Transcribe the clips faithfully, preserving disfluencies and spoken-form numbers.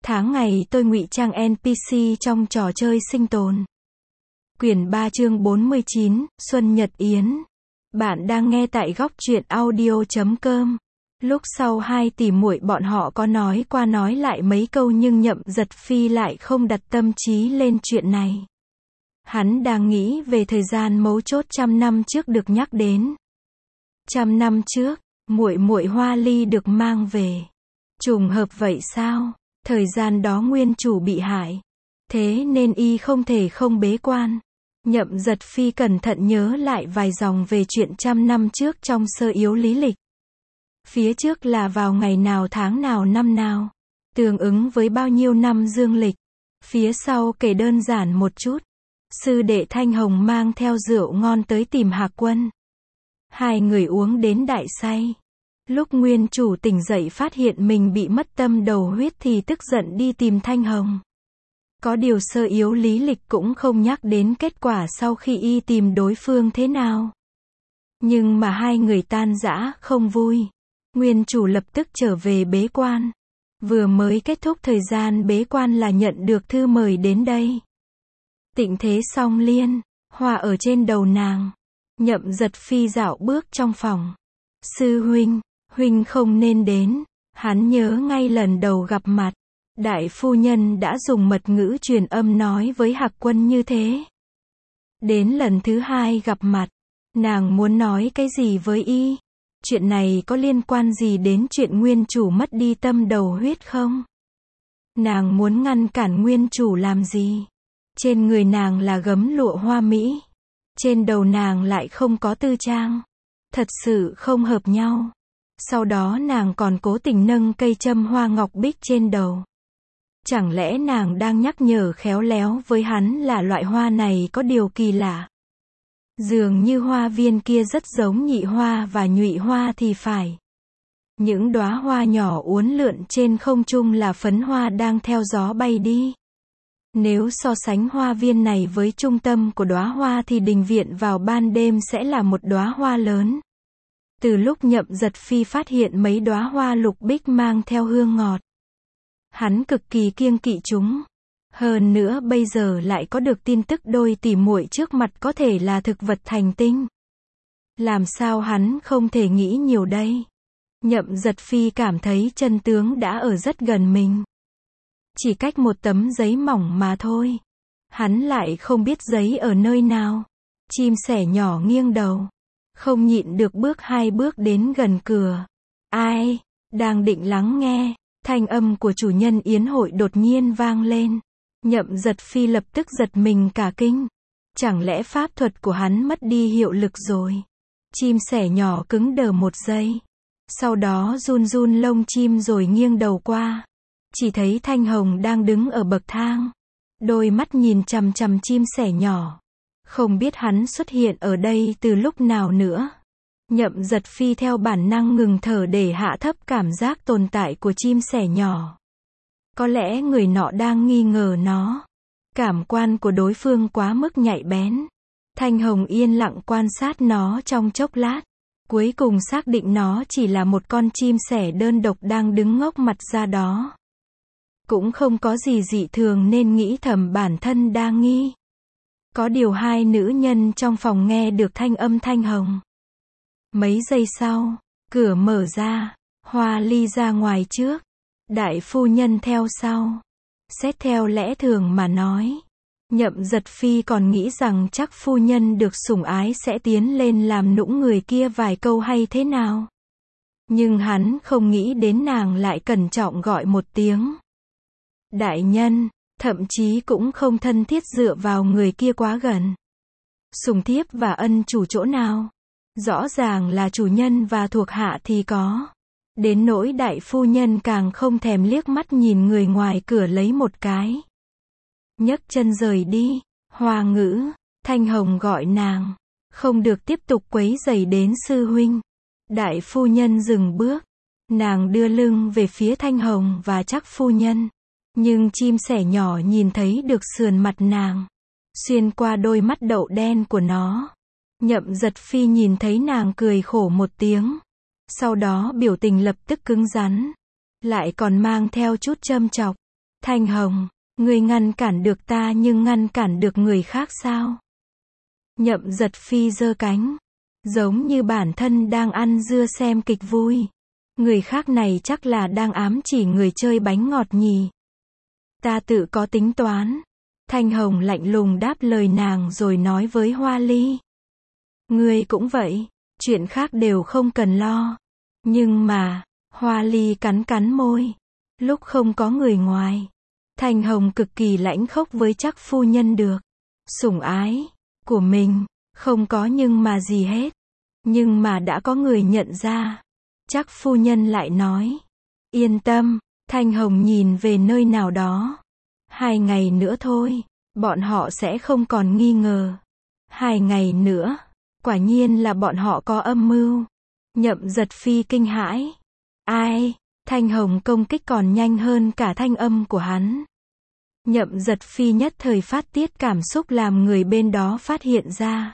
Tháng ngày tôi ngụy trang en pê xê trong trò chơi sinh tồn. Quyển ba chương bốn mươi chín, Xuân Nhật Yến. Bạn đang nghe tại góc truyện audio chấm com. Lúc sau hai tỷ muội bọn họ có nói qua nói lại mấy câu nhưng Nhậm Giật Phi lại không đặt tâm trí lên chuyện này. Hắn đang nghĩ về thời gian mấu chốt trăm năm trước được nhắc đến. Trăm năm trước, muội muội Hoa Ly được mang về. Trùng hợp vậy sao? Thời gian đó nguyên chủ bị hại. Thế nên y không thể không bế quan. Nhậm Giật Phi cẩn thận nhớ lại vài dòng về chuyện trăm năm trước trong sơ yếu lý lịch. Phía trước là vào ngày nào tháng nào năm nào, tương ứng với bao nhiêu năm dương lịch. Phía sau kể đơn giản một chút. Sư đệ Thanh Hồng mang theo rượu ngon tới tìm Hạc Quân. Hai người uống đến đại say. Lúc nguyên chủ tỉnh dậy phát hiện mình bị mất tâm đầu huyết thì tức giận đi tìm Thanh Hồng. Có điều sơ yếu lý lịch cũng không nhắc đến kết quả sau khi y tìm đối phương thế nào. Nhưng mà hai người tan rã không vui. Nguyên chủ lập tức trở về bế quan. Vừa mới kết thúc thời gian bế quan là nhận được thư mời đến đây. Tịnh thế song liên, hoa ở trên đầu nàng. Nhậm Giật Phi dạo bước trong phòng. Sư huynh, huynh không nên đến. Hắn nhớ ngay lần đầu gặp mặt. Đại phu nhân đã dùng mật ngữ truyền âm nói với Hạc Quân như thế. Đến lần thứ hai gặp mặt, nàng muốn nói cái gì với y? Chuyện này có liên quan gì đến chuyện nguyên chủ mất đi tâm đầu huyết không? Nàng muốn ngăn cản nguyên chủ làm gì? Trên người nàng là gấm lụa hoa mỹ. Trên đầu nàng lại không có tư trang. Thật sự không hợp nhau. Sau đó nàng còn cố tình nâng cây châm hoa ngọc bích trên đầu. Chẳng lẽ nàng đang nhắc nhở khéo léo với hắn là loại hoa này có điều kỳ lạ? Dường như hoa viên kia rất giống nhị hoa và nhụy hoa thì phải. Những đóa hoa nhỏ uốn lượn trên không trung là phấn hoa đang theo gió bay đi. Nếu so sánh hoa viên này với trung tâm của đóa hoa thì đình viện vào ban đêm sẽ là một đóa hoa lớn. Từ lúc Nhậm Giật Phi phát hiện mấy đóa hoa lục bích mang theo hương ngọt, hắn cực kỳ kiêng kỵ chúng. Hơn nữa bây giờ lại có được tin tức đôi tỷ muội trước mặt có thể là thực vật thành tinh. Làm sao hắn không thể nghĩ nhiều đây? Nhậm Giật Phi cảm thấy chân tướng đã ở rất gần mình. Chỉ cách một tấm giấy mỏng mà thôi. Hắn lại không biết giấy ở nơi nào. Chim sẻ nhỏ nghiêng đầu. Không nhịn được bước hai bước đến gần cửa. Ai? Đang định lắng nghe. Thanh âm của chủ nhân yến hội đột nhiên vang lên. Nhậm Giật Phi lập tức giật mình cả kinh. Chẳng lẽ pháp thuật của hắn mất đi hiệu lực rồi? Chim sẻ nhỏ cứng đờ một giây. Sau đó run run lông chim rồi nghiêng đầu qua. Chỉ thấy Thanh Hồng đang đứng ở bậc thang. Đôi mắt nhìn chằm chằm chim sẻ nhỏ. Không biết hắn xuất hiện ở đây từ lúc nào nữa. Nhậm Giật Phi theo bản năng ngừng thở để hạ thấp cảm giác tồn tại của chim sẻ nhỏ. Có lẽ người nọ đang nghi ngờ nó. Cảm quan của đối phương quá mức nhạy bén. Thanh Hồng yên lặng quan sát nó trong chốc lát. Cuối cùng xác định nó chỉ là một con chim sẻ đơn độc đang đứng ngốc mặt ra đó. Cũng không có gì dị thường nên nghĩ thầm bản thân đang nghi. Có điều hai nữ nhân trong phòng nghe được thanh âm Thanh Hồng. Mấy giây sau, cửa mở ra, Hoa Ly ra ngoài trước, đại phu nhân theo sau. Xét theo lẽ thường mà nói, Nhậm Giật Phi còn nghĩ rằng chắc phu nhân được sủng ái sẽ tiến lên làm nũng người kia vài câu hay thế nào. Nhưng hắn không nghĩ đến nàng lại cẩn trọng gọi một tiếng. Đại nhân, thậm chí cũng không thân thiết dựa vào người kia quá gần. Sủng thiếp và ân chủ chỗ nào? Rõ ràng là chủ nhân và thuộc hạ thì có. Đến nỗi đại phu nhân càng không thèm liếc mắt nhìn người ngoài cửa lấy một cái. Nhấc chân rời đi. Hoa Ngữ, Thanh Hồng gọi nàng. Không được tiếp tục quấy rầy đến sư huynh. Đại phu nhân dừng bước. Nàng đưa lưng về phía Thanh Hồng và chắc phu nhân. Nhưng chim sẻ nhỏ nhìn thấy được sườn mặt nàng. Xuyên qua đôi mắt đậu đen của nó. Nhậm Giật Phi nhìn thấy nàng cười khổ một tiếng. Sau đó biểu tình lập tức cứng rắn. Lại còn mang theo chút châm chọc. Thanh Hồng, ngươi ngăn cản được ta nhưng ngăn cản được người khác sao? Nhậm Giật Phi giơ cánh, giống như bản thân đang ăn dưa xem kịch vui. Người khác này chắc là đang ám chỉ người chơi bánh ngọt nhỉ. Ta tự có tính toán. Thanh Hồng lạnh lùng đáp lời nàng rồi nói với Hoa Ly. Ngươi cũng vậy, chuyện khác đều không cần lo. Nhưng mà, Hoa Ly cắn cắn môi. Lúc không có người ngoài, Thanh Hồng cực kỳ lãnh khốc với Trắc phu nhân được. Sủng ái của mình, không có nhưng mà gì hết. Nhưng mà đã có người nhận ra. Trắc phu nhân lại nói. Yên tâm, Thanh Hồng nhìn về nơi nào đó. Hai ngày nữa thôi, bọn họ sẽ không còn nghi ngờ. Hai ngày nữa, quả nhiên là bọn họ có âm mưu. Nhậm Giật Phi kinh hãi. Ai? Thanh Hồng công kích còn nhanh hơn cả thanh âm của hắn. Nhậm Giật Phi nhất thời phát tiết cảm xúc làm người bên đó phát hiện ra.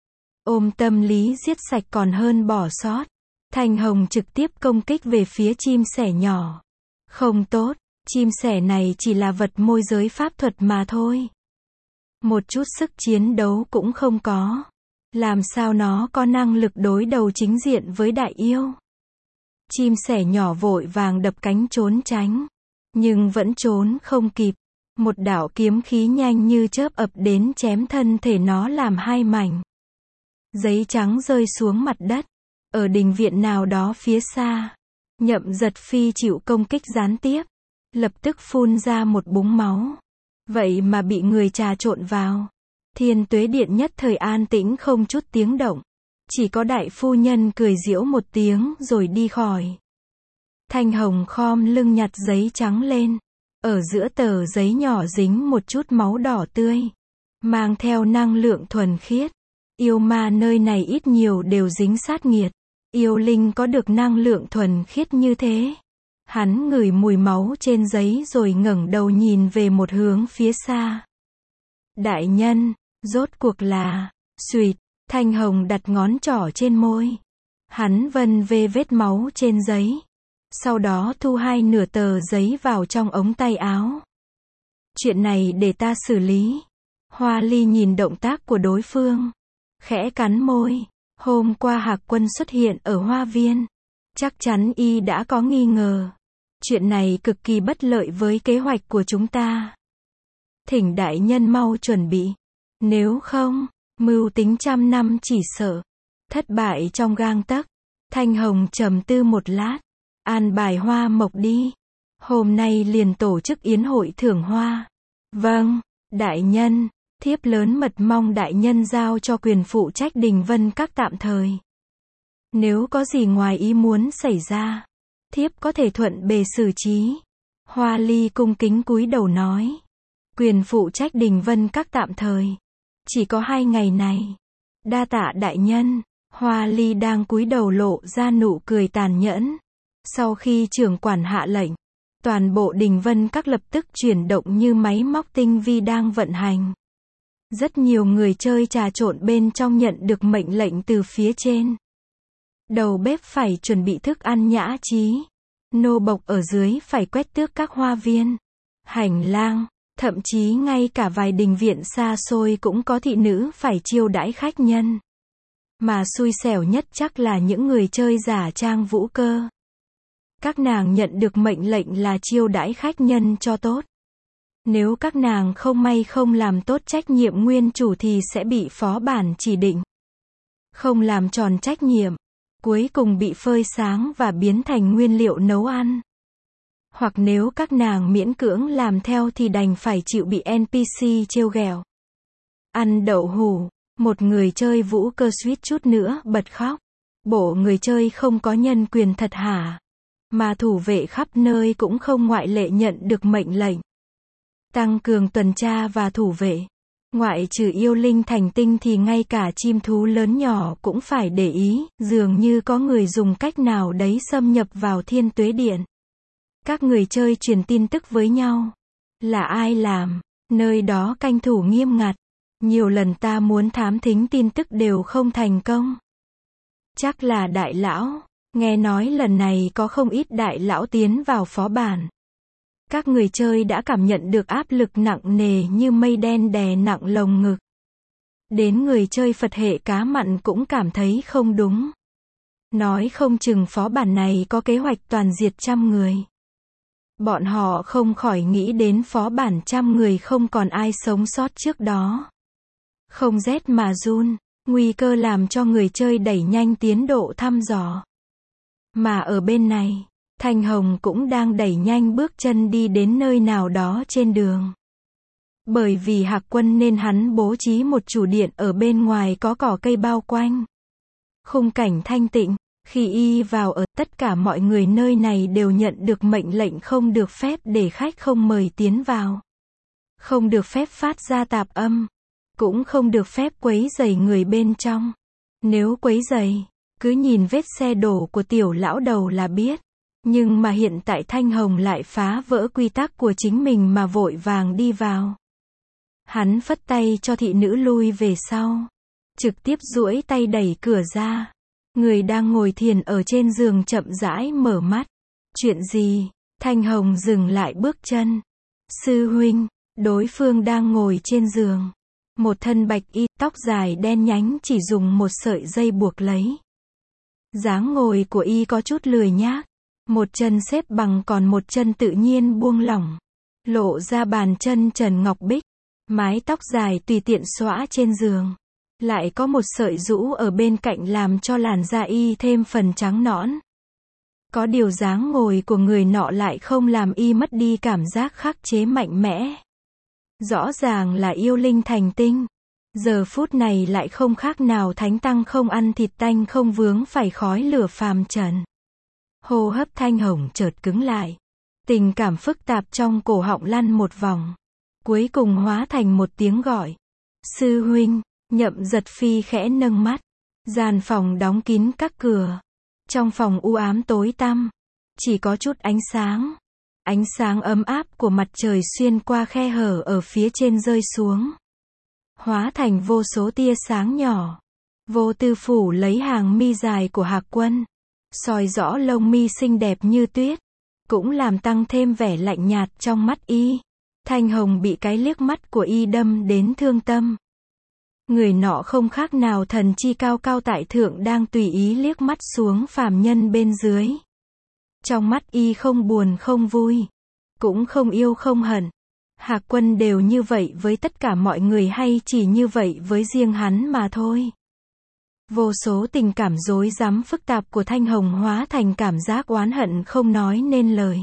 Ôm tâm lý giết sạch còn hơn bỏ sót. Thanh Hồng trực tiếp công kích về phía chim sẻ nhỏ. Không tốt, chim sẻ này chỉ là vật môi giới pháp thuật mà thôi. Một chút sức chiến đấu cũng không có. Làm sao nó có năng lực đối đầu chính diện với đại yêu? Chim sẻ nhỏ vội vàng đập cánh trốn tránh. Nhưng vẫn trốn không kịp. Một đạo kiếm khí nhanh như chớp ập đến chém thân thể nó làm hai mảnh. Giấy trắng rơi xuống mặt đất. Ở đình viện nào đó phía xa. Nhậm Giật Phi chịu công kích gián tiếp. Lập tức phun ra một búng máu. Vậy mà bị người trà trộn vào. Thiên Tuế Điện nhất thời an tĩnh không chút tiếng động. Chỉ có đại phu nhân cười giễu một tiếng rồi đi khỏi. Thanh Hồng khom lưng nhặt giấy trắng lên. Ở giữa tờ giấy nhỏ dính một chút máu đỏ tươi. Mang theo năng lượng thuần khiết. Yêu ma nơi này ít nhiều đều dính sát nghiệt. Yêu linh có được năng lượng thuần khiết như thế. Hắn ngửi mùi máu trên giấy rồi ngẩng đầu nhìn về một hướng phía xa. Đại nhân, rốt cuộc là, xuỵt, Thanh Hồng đặt ngón trỏ trên môi. Hắn vân vê vết máu trên giấy. Sau đó thu hai nửa tờ giấy vào trong ống tay áo. Chuyện này để ta xử lý. Hoa Ly nhìn động tác của đối phương. Khẽ cắn môi. Hôm qua Hạc Quân xuất hiện ở hoa viên. Chắc chắn y đã có nghi ngờ. Chuyện này cực kỳ bất lợi với kế hoạch của chúng ta. Thỉnh đại nhân mau chuẩn bị. Nếu không, mưu tính trăm năm chỉ sợ thất bại trong gang tấc. Thanh Hồng trầm tư một lát. An bài Hoa Mộc đi. Hôm nay liền tổ chức yến hội thưởng hoa. Vâng, đại nhân. Thiếp lớn mật mong đại nhân giao cho quyền phụ trách Đình Vân Các tạm thời. Nếu có gì ngoài ý muốn xảy ra, thiếp có thể thuận bề xử trí. Hoa Ly cung kính cúi đầu nói. Quyền phụ trách Đình Vân Các tạm thời. Chỉ có hai ngày này. Đa tạ đại nhân. Hoa Ly đang cúi đầu lộ ra nụ cười tàn nhẫn. Sau khi trưởng quản hạ lệnh, toàn bộ Đình Vân Các lập tức chuyển động như máy móc tinh vi đang vận hành. Rất nhiều người chơi trà trộn bên trong nhận được mệnh lệnh từ phía trên. Đầu bếp phải chuẩn bị thức ăn nhã trí. Nô bộc ở dưới phải quét tước các hoa viên, hành lang, thậm chí ngay cả vài đình viện xa xôi cũng có thị nữ phải chiêu đãi khách nhân. Mà xui xẻo nhất chắc là những người chơi giả trang vũ cơ. Các nàng nhận được mệnh lệnh là chiêu đãi khách nhân cho tốt. Nếu các nàng không may không làm tốt trách nhiệm nguyên chủ thì sẽ bị phó bản chỉ định. Không làm tròn trách nhiệm, cuối cùng bị phơi sáng và biến thành nguyên liệu nấu ăn. Hoặc nếu các nàng miễn cưỡng làm theo thì đành phải chịu bị en pê xê trêu ghẹo. Ăn đậu hủ, một người chơi vũ cơ suýt chút nữa bật khóc. Bộ người chơi không có nhân quyền thật hả? Mà thủ vệ khắp nơi cũng không ngoại lệ nhận được mệnh lệnh. Tăng cường tuần tra và thủ vệ. Ngoại trừ yêu linh thành tinh thì ngay cả chim thú lớn nhỏ cũng phải để ý, dường như có người dùng cách nào đấy xâm nhập vào Thiên Tuế Điện. Các người chơi truyền tin tức với nhau. Là ai làm? Nơi đó canh thủ nghiêm ngặt. Nhiều lần ta muốn thám thính tin tức đều không thành công. Chắc là đại lão. Nghe nói lần này có không ít đại lão tiến vào phó bản. Các người chơi đã cảm nhận được áp lực nặng nề như mây đen đè nặng lồng ngực. Đến người chơi Phật hệ cá mặn cũng cảm thấy không đúng. Nói không chừng phó bản này có kế hoạch toàn diệt trăm người. Bọn họ không khỏi nghĩ đến phó bản trăm người không còn ai sống sót trước đó. Không rét mà run, nguy cơ làm cho người chơi đẩy nhanh tiến độ thăm dò. Mà ở bên này, Thanh Hồng cũng đang đẩy nhanh bước chân đi đến nơi nào đó trên đường. Bởi vì Hạc Quân nên hắn bố trí một chủ điện ở bên ngoài có cỏ cây bao quanh. Khung cảnh thanh tịnh, khi y vào ở, tất cả mọi người nơi này đều nhận được mệnh lệnh không được phép để khách không mời tiến vào. Không được phép phát ra tạp âm. Cũng không được phép quấy rầy người bên trong. Nếu quấy rầy, cứ nhìn vết xe đổ của tiểu lão đầu là biết. Nhưng mà hiện tại Thanh Hồng lại phá vỡ quy tắc của chính mình mà vội vàng đi vào. Hắn phất tay cho thị nữ lui về sau. Trực tiếp duỗi tay đẩy cửa ra. Người đang ngồi thiền ở trên giường chậm rãi mở mắt. Chuyện gì? Thanh Hồng dừng lại bước chân. Sư huynh, đối phương đang ngồi trên giường. Một thân bạch y, tóc dài đen nhánh chỉ dùng một sợi dây buộc lấy. Dáng ngồi của y có chút lười nhác. Một chân xếp bằng còn một chân tự nhiên buông lỏng. Lộ ra bàn chân trần ngọc bích. Mái tóc dài tùy tiện xõa trên giường. Lại có một sợi rũ ở bên cạnh làm cho làn da y thêm phần trắng nõn. Có điều dáng ngồi của người nọ lại không làm y mất đi cảm giác khắc chế mạnh mẽ. Rõ ràng là yêu linh thành tinh. Giờ phút này lại không khác nào thánh tăng không ăn thịt tanh không vướng phải khói lửa phàm trần. Hô hấp Thanh Hồng chợt cứng lại. Tình cảm phức tạp trong cổ họng lăn một vòng. Cuối cùng hóa thành một tiếng gọi. Sư huynh, Nhậm Giật Phi khẽ nâng mắt. Gian phòng đóng kín các cửa. Trong phòng u ám tối tăm. Chỉ có chút ánh sáng. Ánh sáng ấm áp của mặt trời xuyên qua khe hở ở phía trên rơi xuống. Hóa thành vô số tia sáng nhỏ. Vô tư phủ lấy hàng mi dài của Hạc Quân. Soi rõ lông mi xinh đẹp như tuyết. Cũng làm tăng thêm vẻ lạnh nhạt trong mắt y. Thanh Hồng bị cái liếc mắt của y đâm đến thương tâm. Người nọ không khác nào thần chi cao cao tại thượng đang tùy ý liếc mắt xuống phàm nhân bên dưới. Trong mắt y không buồn không vui. Cũng không yêu không hận. Hạc Quân đều như vậy với tất cả mọi người hay chỉ như vậy với riêng hắn mà thôi. Vô số tình cảm rối rắm phức tạp của Thanh Hồng hóa thành cảm giác oán hận không nói nên lời.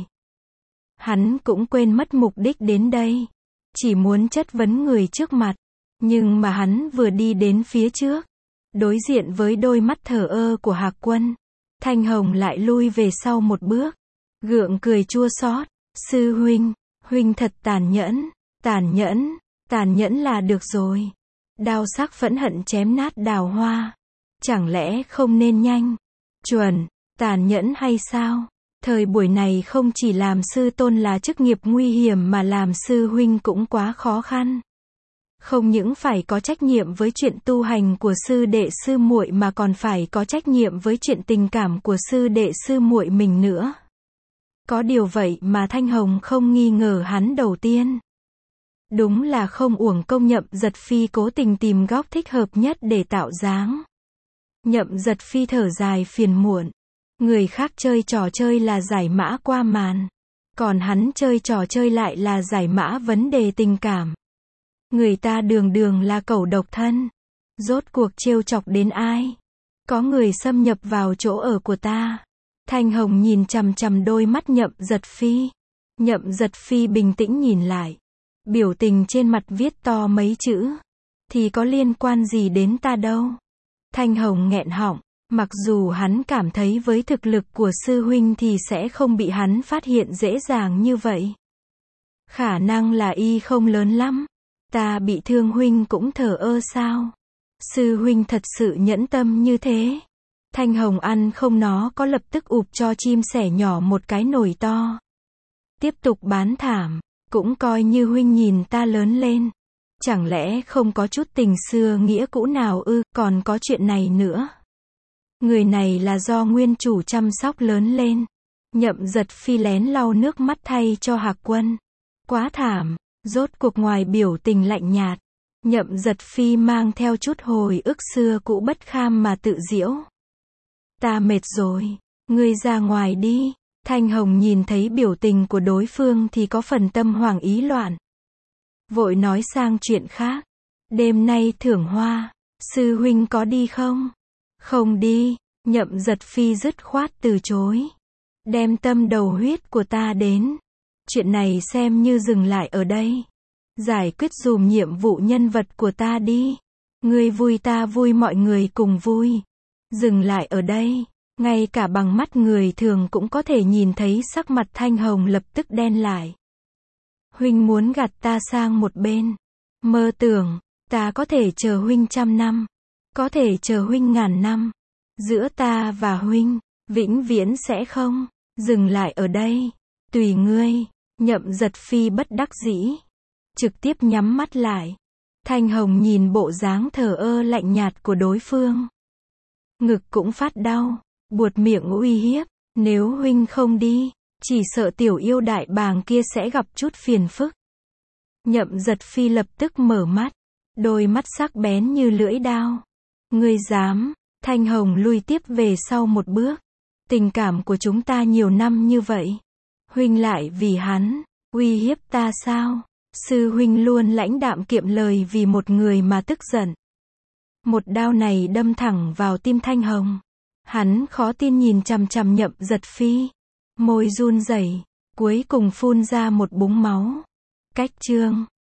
Hắn cũng quên mất mục đích đến đây. Chỉ muốn chất vấn người trước mặt. Nhưng mà hắn vừa đi đến phía trước. Đối diện với đôi mắt thờ ơ của Hạc Quân. Thanh Hồng lại lui về sau một bước. Gượng cười chua xót. Sư huynh, huynh thật tàn nhẫn. Tàn nhẫn, tàn nhẫn là được rồi. Đao sắc phẫn hận chém nát đào hoa. Chẳng lẽ không nên nhanh, chuẩn, tàn nhẫn hay sao? Thời buổi này không chỉ làm sư tôn là chức nghiệp nguy hiểm mà làm sư huynh cũng quá khó khăn. Không những phải có trách nhiệm với chuyện tu hành của sư đệ sư muội mà còn phải có trách nhiệm với chuyện tình cảm của sư đệ sư muội mình nữa. Có điều vậy mà Thanh Hồng không nghi ngờ hắn đầu tiên. Đúng là không uổng công Nhậm Giật Phi cố tình tìm góc thích hợp nhất để tạo dáng. Nhậm Giật Phi thở dài phiền muộn. Người khác chơi trò chơi là giải mã qua màn. Còn hắn chơi trò chơi lại là giải mã vấn đề tình cảm. Người ta đường đường là cẩu độc thân. Rốt cuộc trêu chọc đến ai? Có người xâm nhập vào chỗ ở của ta. Thanh Hồng nhìn chằm chằm đôi mắt Nhậm Giật Phi. Nhậm Giật Phi bình tĩnh nhìn lại. Biểu tình trên mặt viết to mấy chữ. Thì có liên quan gì đến ta đâu? Thanh Hồng nghẹn họng. Mặc dù hắn cảm thấy với thực lực của sư huynh thì sẽ không bị hắn phát hiện dễ dàng như vậy. Khả năng là y không lớn lắm. Ta bị thương huynh cũng thờ ơ sao? Sư huynh thật sự nhẫn tâm như thế. Thanh Hồng ăn không nó có lập tức ụp cho chim sẻ nhỏ một cái nồi to. Tiếp tục bán thảm. Cũng coi như huynh nhìn ta lớn lên. Chẳng lẽ không có chút tình xưa nghĩa cũ nào ư? Còn có chuyện này nữa. Người này là do nguyên chủ chăm sóc lớn lên. Nhậm Giật Phi lén lau nước mắt thay cho Hạc Quân. Quá thảm, rốt cuộc ngoài biểu tình lạnh nhạt, Nhậm Giật Phi mang theo chút hồi ức xưa cũ bất kham mà tự giễu. Ta mệt rồi, ngươi ra ngoài đi. Thanh Hồng nhìn thấy biểu tình của đối phương thì có phần tâm hoảng ý loạn. Vội nói sang chuyện khác. Đêm nay thưởng hoa, sư huynh có đi không? Không đi, Nhậm Giật Phi dứt khoát từ chối. Đem tâm đầu huyết của ta đến. Chuyện này xem như dừng lại ở đây. Giải quyết dùm nhiệm vụ nhân vật của ta đi. Ngươi vui ta vui mọi người cùng vui. Dừng lại ở đây. Ngay cả bằng mắt người thường cũng có thể nhìn thấy sắc mặt Thanh Hồng lập tức đen lại. Huynh muốn gạt ta sang một bên. Mơ tưởng, ta có thể chờ huynh trăm năm. Có thể chờ huynh ngàn năm. Giữa ta và huynh, vĩnh viễn sẽ không. Dừng lại ở đây. Tùy ngươi. Nhậm Giật Phi bất đắc dĩ. Trực tiếp nhắm mắt lại. Thanh Hồng nhìn bộ dáng thờ ơ lạnh nhạt của đối phương. Ngực cũng phát đau. Buột miệng uy hiếp. Nếu huynh không đi, chỉ sợ tiểu yêu đại bàng kia sẽ gặp chút phiền phức. Nhậm Giật Phi lập tức mở mắt. Đôi mắt sắc bén như lưỡi dao. Ngươi dám? Thanh Hồng lui tiếp về sau một bước. Tình cảm của chúng ta nhiều năm như vậy. Huynh lại vì hắn, uy hiếp ta sao? Sư huynh luôn lãnh đạm kiệm lời vì một người mà tức giận. Một đao này đâm thẳng vào tim Thanh Hồng. Hắn khó tin nhìn chằm chằm Nhậm Giật Phi. Môi run rẩy, cuối cùng phun ra một búng máu. Cách chương